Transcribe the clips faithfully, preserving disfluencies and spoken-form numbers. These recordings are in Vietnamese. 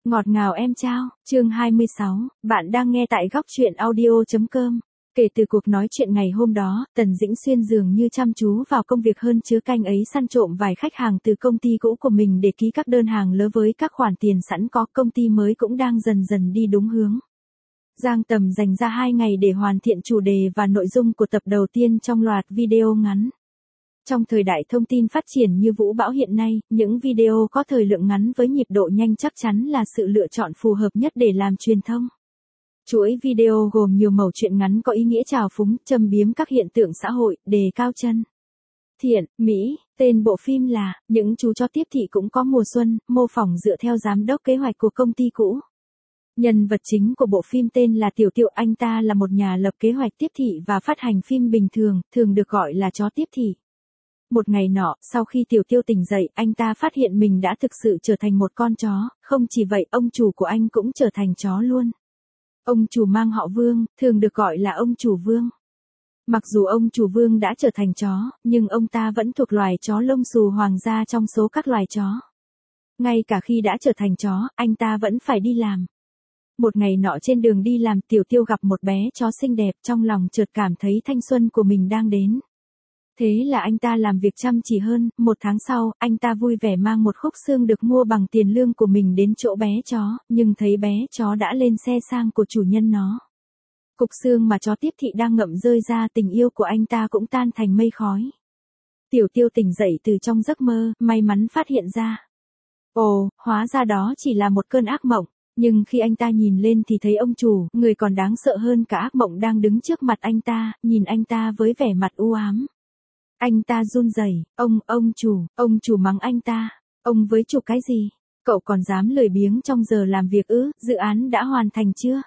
Ngọt ngào em trao, chương hai mươi sáu, bạn đang nghe tại góc truyện audio.com. Kể từ cuộc nói chuyện ngày hôm đó, Tần Dĩnh Xuyên dường như chăm chú vào công việc hơn chứa canh ấy, săn trộm vài khách hàng từ công ty cũ của mình để ký các đơn hàng lớn với các khoản tiền sẵn có. Công ty mới cũng đang dần dần đi đúng hướng. Giang Tầm dành ra hai ngày để hoàn thiện chủ đề và nội dung của tập đầu tiên trong loạt video ngắn. Trong thời đại thông tin phát triển như vũ bão hiện nay, những video có thời lượng ngắn với nhịp độ nhanh chắc chắn là sự lựa chọn phù hợp nhất để làm truyền thông. Chuỗi video gồm nhiều mẩu chuyện ngắn có ý nghĩa trào phúng, châm biếm các hiện tượng xã hội, đề cao chân thiện, mỹ. Tên bộ phim là Những chú chó tiếp thị cũng có mùa xuân, mô phỏng dựa theo giám đốc kế hoạch của công ty cũ. Nhân vật chính của bộ phim tên là Tiểu Tiêu, anh ta là một nhà lập kế hoạch tiếp thị và phát hành phim bình thường, thường được gọi là chó tiếp thị. Một ngày nọ, sau khi Tiểu Tiêu tỉnh dậy, anh ta phát hiện mình đã thực sự trở thành một con chó, không chỉ vậy, ông chủ của anh cũng trở thành chó luôn. Ông chủ mang họ Vương, thường được gọi là ông chủ Vương. Mặc dù ông chủ Vương đã trở thành chó, nhưng ông ta vẫn thuộc loài chó lông xù hoàng gia trong số các loài chó. Ngay cả khi đã trở thành chó, anh ta vẫn phải đi làm. Một ngày nọ trên đường đi làm, Tiểu Tiêu gặp một bé chó xinh đẹp, trong lòng chợt cảm thấy thanh xuân của mình đang đến. Thế là anh ta làm việc chăm chỉ hơn, một tháng sau, anh ta vui vẻ mang một khúc xương được mua bằng tiền lương của mình đến chỗ bé chó, nhưng thấy bé chó đã lên xe sang của chủ nhân nó. Cục xương mà chó tiếp thị đang ngậm rơi ra, tình yêu của anh ta cũng tan thành mây khói. Tiểu Tiêu tỉnh dậy từ trong giấc mơ, may mắn phát hiện ra. Ồ, hóa ra đó chỉ là một cơn ác mộng. Nhưng khi anh ta nhìn lên thì thấy ông chủ, người còn đáng sợ hơn cả ác mộng, đang đứng trước mặt anh ta, nhìn anh ta với vẻ mặt u ám. Anh ta run rẩy, ông, ông chủ, ông chủ mắng anh ta, ông với chủ cái gì? Cậu còn dám lười biếng trong giờ làm việc ư? Dự án đã hoàn thành chưa?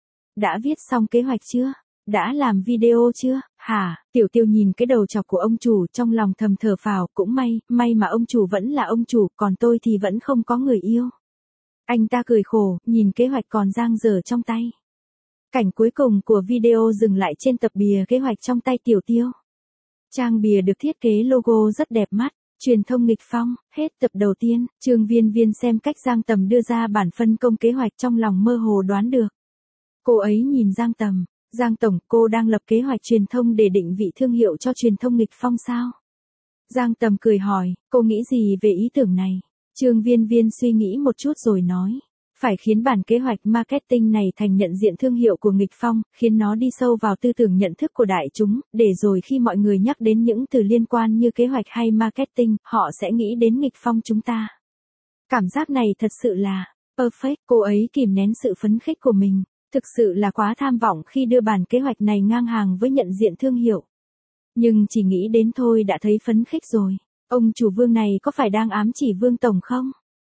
Đã viết xong kế hoạch chưa? Đã làm video chưa? Hả? Tiểu Tiêu nhìn cái đầu chọc của ông chủ, trong lòng thầm thở phào, cũng may, may mà ông chủ vẫn là ông chủ, còn tôi thì vẫn không có người yêu. Anh ta cười khổ, nhìn kế hoạch còn dang dở trong tay. Cảnh cuối cùng của video dừng lại trên tập bìa kế hoạch trong tay Tiểu Tiêu. Trang bìa được thiết kế logo rất đẹp mắt, truyền thông nghịch phong. Hết tập đầu tiên. Trương Viên Viên xem cách Giang Tầm đưa ra bản phân công kế hoạch, trong lòng mơ hồ đoán được. Cô ấy nhìn Giang Tầm, Giang Tổng, cô đang lập kế hoạch truyền thông để định vị thương hiệu cho truyền thông nghịch phong sao? Giang Tầm cười hỏi, cô nghĩ gì về ý tưởng này? Trương Viên Viên suy nghĩ một chút rồi nói, phải khiến bản kế hoạch marketing này thành nhận diện thương hiệu của nghịch phong, khiến nó đi sâu vào tư tưởng nhận thức của đại chúng, để rồi khi mọi người nhắc đến những từ liên quan như kế hoạch hay marketing, họ sẽ nghĩ đến nghịch phong chúng ta. Cảm giác này thật sự là perfect. Cô ấy kìm nén sự phấn khích của mình, thực sự là quá tham vọng khi đưa bản kế hoạch này ngang hàng với nhận diện thương hiệu. Nhưng chỉ nghĩ đến thôi đã thấy phấn khích rồi. Ông chủ Vương này có phải đang ám chỉ Vương Tổng không?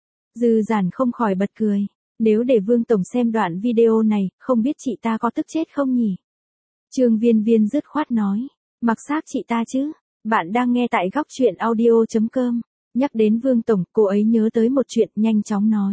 Dư Giản không khỏi bật cười. Nếu để Vương Tổng xem đoạn video này, không biết chị ta có tức chết không nhỉ? Trương Viên Viên dứt khoát nói. Mặc xác chị ta chứ. Bạn đang nghe tại góc truyện audio.com. Nhắc đến Vương Tổng, cô ấy nhớ tới một chuyện, nhanh chóng nói.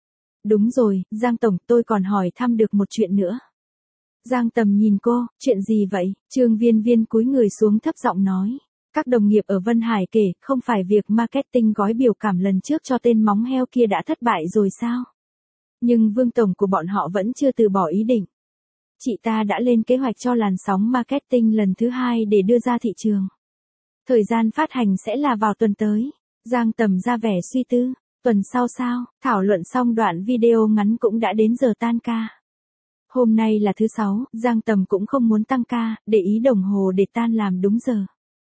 Đúng rồi, Giang Tổng, tôi còn hỏi thăm được một chuyện nữa. Giang Tầm nhìn cô, chuyện gì vậy? Trương Viên Viên cúi người xuống thấp giọng nói. Các đồng nghiệp ở Vân Hải kể, không phải việc marketing gói biểu cảm lần trước cho tên móng heo kia đã thất bại rồi sao? Nhưng Vương Tổng của bọn họ vẫn chưa từ bỏ ý định. Chị ta đã lên kế hoạch cho làn sóng marketing lần thứ hai để đưa ra thị trường. Thời gian phát hành sẽ là vào tuần tới. Giang Tầm ra vẻ suy tư. Tuần sau sao? Thảo luận xong đoạn video ngắn cũng đã đến giờ tan ca. Hôm nay là thứ sáu, Giang Tầm cũng không muốn tăng ca, để ý đồng hồ để tan làm đúng giờ.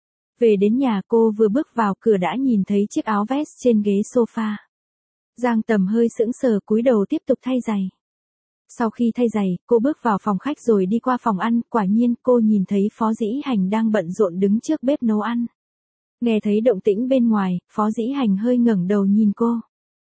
Về đến nhà, cô vừa bước vào cửa đã nhìn thấy chiếc áo vest trên ghế sofa. Giang Tầm hơi sững sờ, cúi đầu tiếp tục thay giày. Sau khi thay giày, cô bước vào phòng khách rồi đi qua phòng ăn, quả nhiên cô nhìn thấy Phó Dĩ Hành đang bận rộn đứng trước bếp nấu ăn. Nghe thấy động tĩnh bên ngoài, Phó Dĩ Hành hơi ngẩng đầu nhìn cô.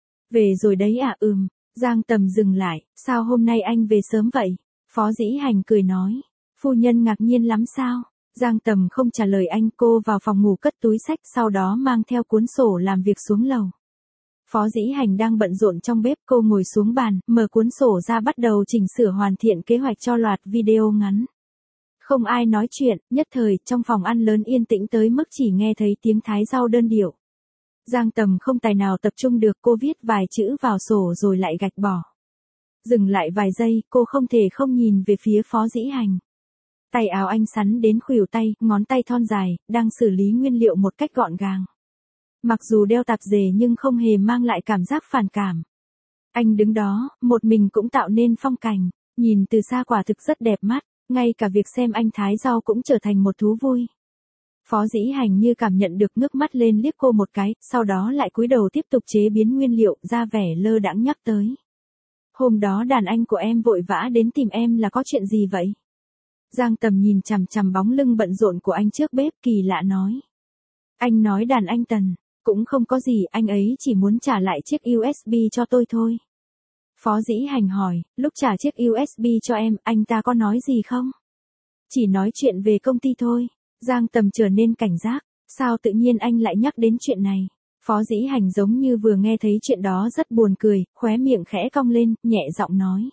Về rồi đấy à? Ừm. Giang Tầm dừng lại, sao hôm nay anh về sớm vậy? Phó Dĩ Hành cười nói. Phu nhân ngạc nhiên lắm sao? Giang Tầm không trả lời anh, cô vào phòng ngủ cất túi xách, sau đó mang theo cuốn sổ làm việc xuống lầu. Phó Dĩ Hành đang bận rộn trong bếp, cô ngồi xuống bàn, mở cuốn sổ ra bắt đầu chỉnh sửa hoàn thiện kế hoạch cho loạt video ngắn. Không ai nói chuyện, nhất thời, trong phòng ăn lớn yên tĩnh tới mức chỉ nghe thấy tiếng thái rau đơn điệu. Giang Tầm không tài nào tập trung được, cô viết vài chữ vào sổ rồi lại gạch bỏ. Dừng lại vài giây, cô không thể không nhìn về phía Phó Dĩ Hành. Tay áo anh sắn đến khuỷu tay, ngón tay thon dài, đang xử lý nguyên liệu một cách gọn gàng. Mặc dù đeo tạp dề nhưng không hề mang lại cảm giác phản cảm. Anh đứng đó, một mình cũng tạo nên phong cảnh, nhìn từ xa quả thực rất đẹp mắt, ngay cả việc xem anh thái rau cũng trở thành một thú vui. Phó Dĩ Hành như cảm nhận được, ngước mắt lên liếc cô một cái, sau đó lại cúi đầu tiếp tục chế biến nguyên liệu, ra vẻ lơ đãng nhắc tới. Hôm đó đàn anh của em vội vã đến tìm em là có chuyện gì vậy? Giang Tầm nhìn chằm chằm bóng lưng bận rộn của anh trước bếp, kỳ lạ nói. Anh nói đàn anh Tần, cũng không có gì, anh ấy chỉ muốn trả lại chiếc u ét bê cho tôi thôi. Phó Dĩ Hành hỏi, lúc trả chiếc u ét bê cho em, anh ta có nói gì không? Chỉ nói chuyện về công ty thôi. Giang Tầm trở nên cảnh giác, sao tự nhiên anh lại nhắc đến chuyện này? Phó Dĩ Hành giống như vừa nghe thấy chuyện đó rất buồn cười, khóe miệng khẽ cong lên, nhẹ giọng nói.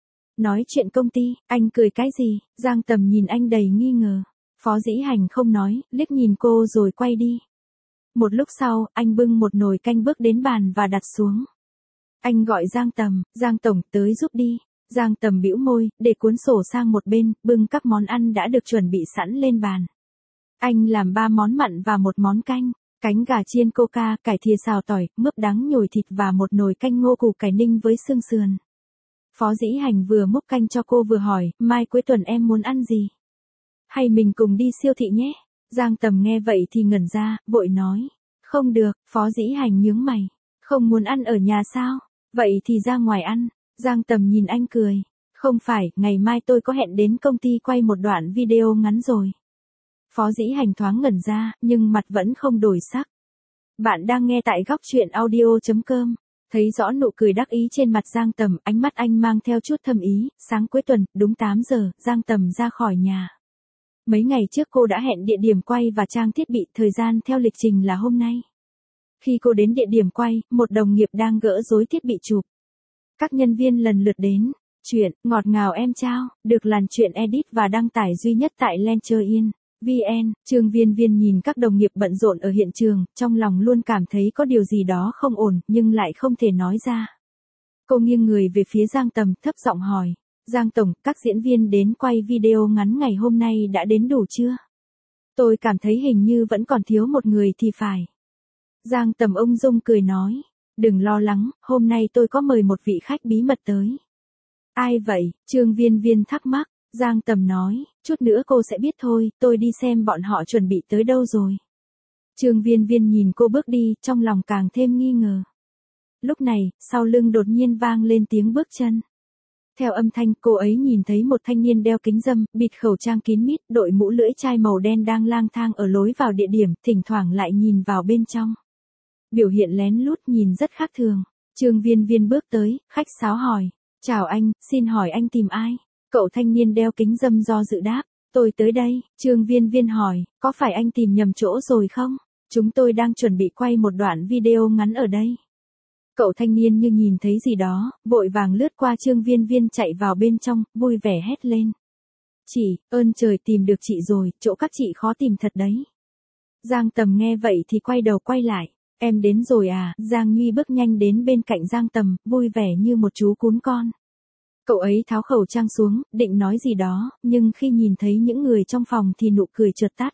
Nói chuyện công ty, anh cười cái gì? Giang Tầm nhìn anh đầy nghi ngờ. Phó Dĩ Hành không nói, liếc nhìn cô rồi quay đi. Một lúc sau, anh bưng một nồi canh bước đến bàn và đặt xuống. Anh gọi Giang Tầm, Giang Tổng tới giúp đi. Giang Tầm bĩu môi, để cuốn sổ sang một bên, bưng các món ăn đã được chuẩn bị sẵn lên bàn. Anh làm ba món mặn và một món canh, cánh gà chiên coca, cải thìa xào tỏi, mướp đắng nhồi thịt và một nồi canh ngô củ cải ninh với xương sườn. Phó Dĩ Hành vừa múc canh cho cô vừa hỏi, mai cuối tuần em muốn ăn gì? Hay mình cùng đi siêu thị nhé? Giang Tầm nghe vậy thì ngẩn ra, vội nói. Không được, Phó Dĩ Hành nhướng mày. Không muốn ăn ở nhà sao? Vậy thì ra ngoài ăn. Giang Tầm nhìn anh cười. Không phải, ngày mai tôi có hẹn đến công ty quay một đoạn video ngắn rồi. Phó Dĩ Hành thoáng ngẩn ra, nhưng mặt vẫn không đổi sắc. Bạn đang nghe tại góc truyện audio chấm com. Thấy rõ nụ cười đắc ý trên mặt Giang Tầm, ánh mắt anh mang theo chút thâm ý. Sáng cuối tuần, đúng tám giờ, Giang Tầm ra khỏi nhà. Mấy ngày trước cô đã hẹn địa điểm quay và trang thiết bị, thời gian theo lịch trình là hôm nay. Khi cô đến địa điểm quay, một đồng nghiệp đang gỡ rối thiết bị chụp. Các nhân viên lần lượt đến. Chuyện, ngọt ngào em trao, được làn chuyện edit và đăng tải duy nhất tại Lencher.in. vê en, Trương Viên Viên nhìn các đồng nghiệp bận rộn ở hiện trường, trong lòng luôn cảm thấy có điều gì đó không ổn, nhưng lại không thể nói ra. Cô nghiêng người về phía Giang Tầm, thấp giọng hỏi. Giang Tổng, các diễn viên đến quay video ngắn ngày hôm nay đã đến đủ chưa? Tôi cảm thấy hình như vẫn còn thiếu một người thì phải. Giang Tầm ung dung cười nói. Đừng lo lắng, hôm nay tôi có mời một vị khách bí mật tới. Ai vậy? Trương Viên Viên thắc mắc. Giang Tầm nói, chút nữa cô sẽ biết thôi, tôi đi xem bọn họ chuẩn bị tới đâu rồi. Trương Viên Viên nhìn cô bước đi, trong lòng càng thêm nghi ngờ. Lúc này, sau lưng đột nhiên vang lên tiếng bước chân. Theo âm thanh, cô ấy nhìn thấy một thanh niên đeo kính râm, bịt khẩu trang kín mít, đội mũ lưỡi chai màu đen đang lang thang ở lối vào địa điểm, thỉnh thoảng lại nhìn vào bên trong. Biểu hiện lén lút nhìn rất khác thường. Trương Viên Viên bước tới, khách sáo hỏi. Chào anh, xin hỏi anh tìm ai? Cậu thanh niên đeo kính râm do dự đáp. Tôi tới đây. Trương Viên Viên hỏi, có phải anh tìm nhầm chỗ rồi không? Chúng tôi đang chuẩn bị quay một đoạn video ngắn ở đây. Cậu thanh niên như nhìn thấy gì đó, vội vàng lướt qua Trương Viên Viên chạy vào bên trong, vui vẻ hét lên. Chị, ơn trời tìm được chị rồi, chỗ các chị khó tìm thật đấy. Giang Tầm nghe vậy thì quay đầu quay lại. Em đến rồi à? Giang Nhuy bước nhanh đến bên cạnh Giang Tầm, vui vẻ như một chú cún con. Cậu ấy tháo khẩu trang xuống, định nói gì đó, nhưng khi nhìn thấy những người trong phòng thì nụ cười chợt tắt.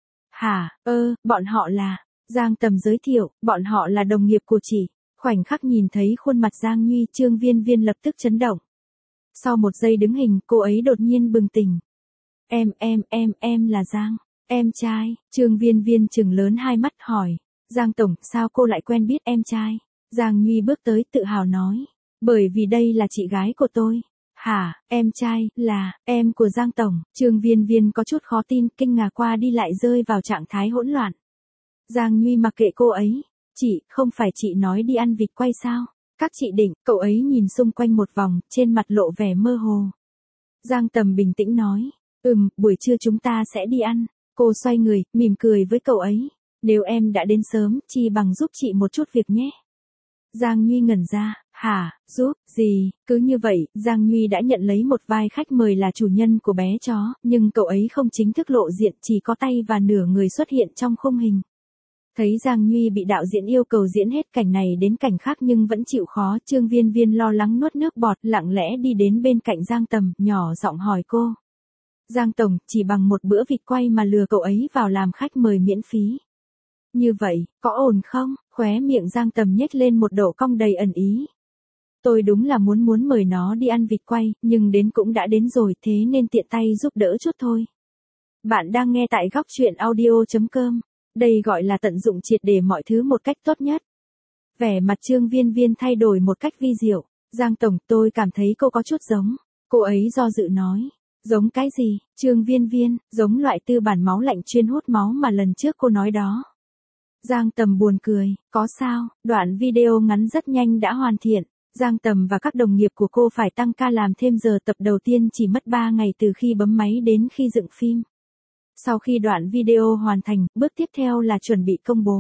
Hả, ơ, bọn họ là... Giang Tầm giới thiệu, bọn họ là đồng nghiệp của chị. Khoảnh khắc nhìn thấy khuôn mặt Giang Nhuy, Trương Viên Viên lập tức chấn động. Sau một giây đứng hình, cô ấy đột nhiên bừng tỉnh. Em, em, em, em là Giang. Em trai. Trương Viên Viên trừng lớn hai mắt hỏi. Giang Tổng, sao cô lại quen biết em trai? Giang Nhuy bước tới tự hào nói. Bởi vì đây là chị gái của tôi. Hả, em trai, là, em của Giang Tổng. Trương Viên Viên có chút khó tin, kinh ngạc qua đi lại rơi vào trạng thái hỗn loạn. Giang Nhuy mặc kệ cô ấy. Chị, không phải chị nói đi ăn vịt quay sao? Các chị định, cậu ấy nhìn xung quanh một vòng, trên mặt lộ vẻ mơ hồ. Giang Tầm bình tĩnh nói. Ừm, buổi trưa chúng ta sẽ đi ăn. Cô xoay người, mỉm cười với cậu ấy. Nếu em đã đến sớm, chi bằng giúp chị một chút việc nhé. Giang Nhuy ngẩn ra. Hả, giúp, gì? Cứ như vậy, Giang Nhuy đã nhận lấy một vai khách mời là chủ nhân của bé chó, nhưng cậu ấy không chính thức lộ diện, chỉ có tay và nửa người xuất hiện trong khung hình. Thấy Giang Nhuy bị đạo diễn yêu cầu diễn hết cảnh này đến cảnh khác nhưng vẫn chịu khó, Trương Viên Viên lo lắng nuốt nước bọt, lặng lẽ đi đến bên cạnh Giang Tầm, nhỏ giọng hỏi cô. Giang Tổng, chỉ bằng một bữa vịt quay mà lừa cậu ấy vào làm khách mời miễn phí. Như vậy, có ổn không? Khóe miệng Giang Tầm nhếch lên một độ cong đầy ẩn ý. Tôi đúng là muốn muốn mời nó đi ăn vịt quay, nhưng đến cũng đã đến rồi, thế nên tiện tay giúp đỡ chút thôi. Bạn đang nghe tại góc chuyện audio chấm com. Đây gọi là tận dụng triệt để mọi thứ một cách tốt nhất. Vẻ mặt Trương Viên Viên thay đổi một cách vi diệu. Giang Tổng, tôi cảm thấy cô có chút giống. Cô ấy do dự nói. Giống cái gì? Trương Viên Viên, giống loại tư bản máu lạnh chuyên hút máu mà lần trước cô nói đó. Giang Tầm buồn cười. Có sao? Đoạn video ngắn rất nhanh đã hoàn thiện. Giang Tầm và các đồng nghiệp của cô phải tăng ca làm thêm giờ tập đầu tiên chỉ mất ba ngày từ khi bấm máy đến khi dựng phim. Sau khi đoạn video hoàn thành, bước tiếp theo là chuẩn bị công bố.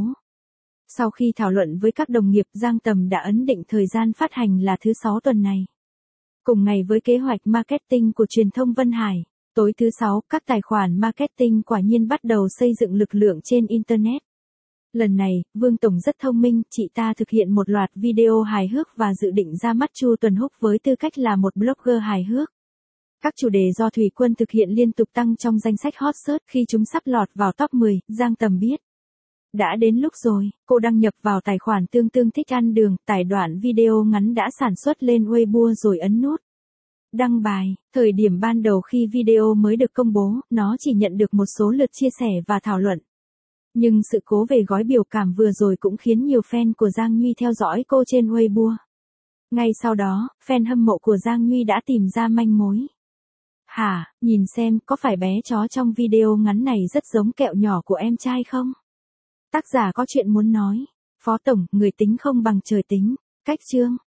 Sau khi thảo luận với các đồng nghiệp, Giang Tầm đã ấn định thời gian phát hành là thứ sáu tuần này. Cùng ngày với kế hoạch marketing của truyền thông Vân Hải, tối thứ sáu, các tài khoản marketing quả nhiên bắt đầu xây dựng lực lượng trên Internet. Lần này, Vương Tổng rất thông minh, chị ta thực hiện một loạt video hài hước và dự định ra mắt Chu Tuần Húc với tư cách là một blogger hài hước. Các chủ đề do Thủy Quân thực hiện liên tục tăng trong danh sách hot search khi chúng sắp lọt vào top mười, Giang Tầm biết. Đã đến lúc rồi, cô đăng nhập vào tài khoản Tương Tương Thích Ăn Đường, tải đoạn video ngắn đã sản xuất lên Weibo rồi ấn nút đăng bài. Thời điểm ban đầu khi video mới được công bố, nó chỉ nhận được một số lượt chia sẻ và thảo luận. Nhưng sự cố về gói biểu cảm vừa rồi cũng khiến nhiều fan của Giang Nhuy theo dõi cô trên Weibo. Ngay sau đó, fan hâm mộ của Giang Nhuy đã tìm ra manh mối. Hả, nhìn xem, có phải bé chó trong video ngắn này rất giống kẹo nhỏ của em trai không? Tác giả có chuyện muốn nói. Phó Tổng, người tính không bằng trời tính. Cách chương.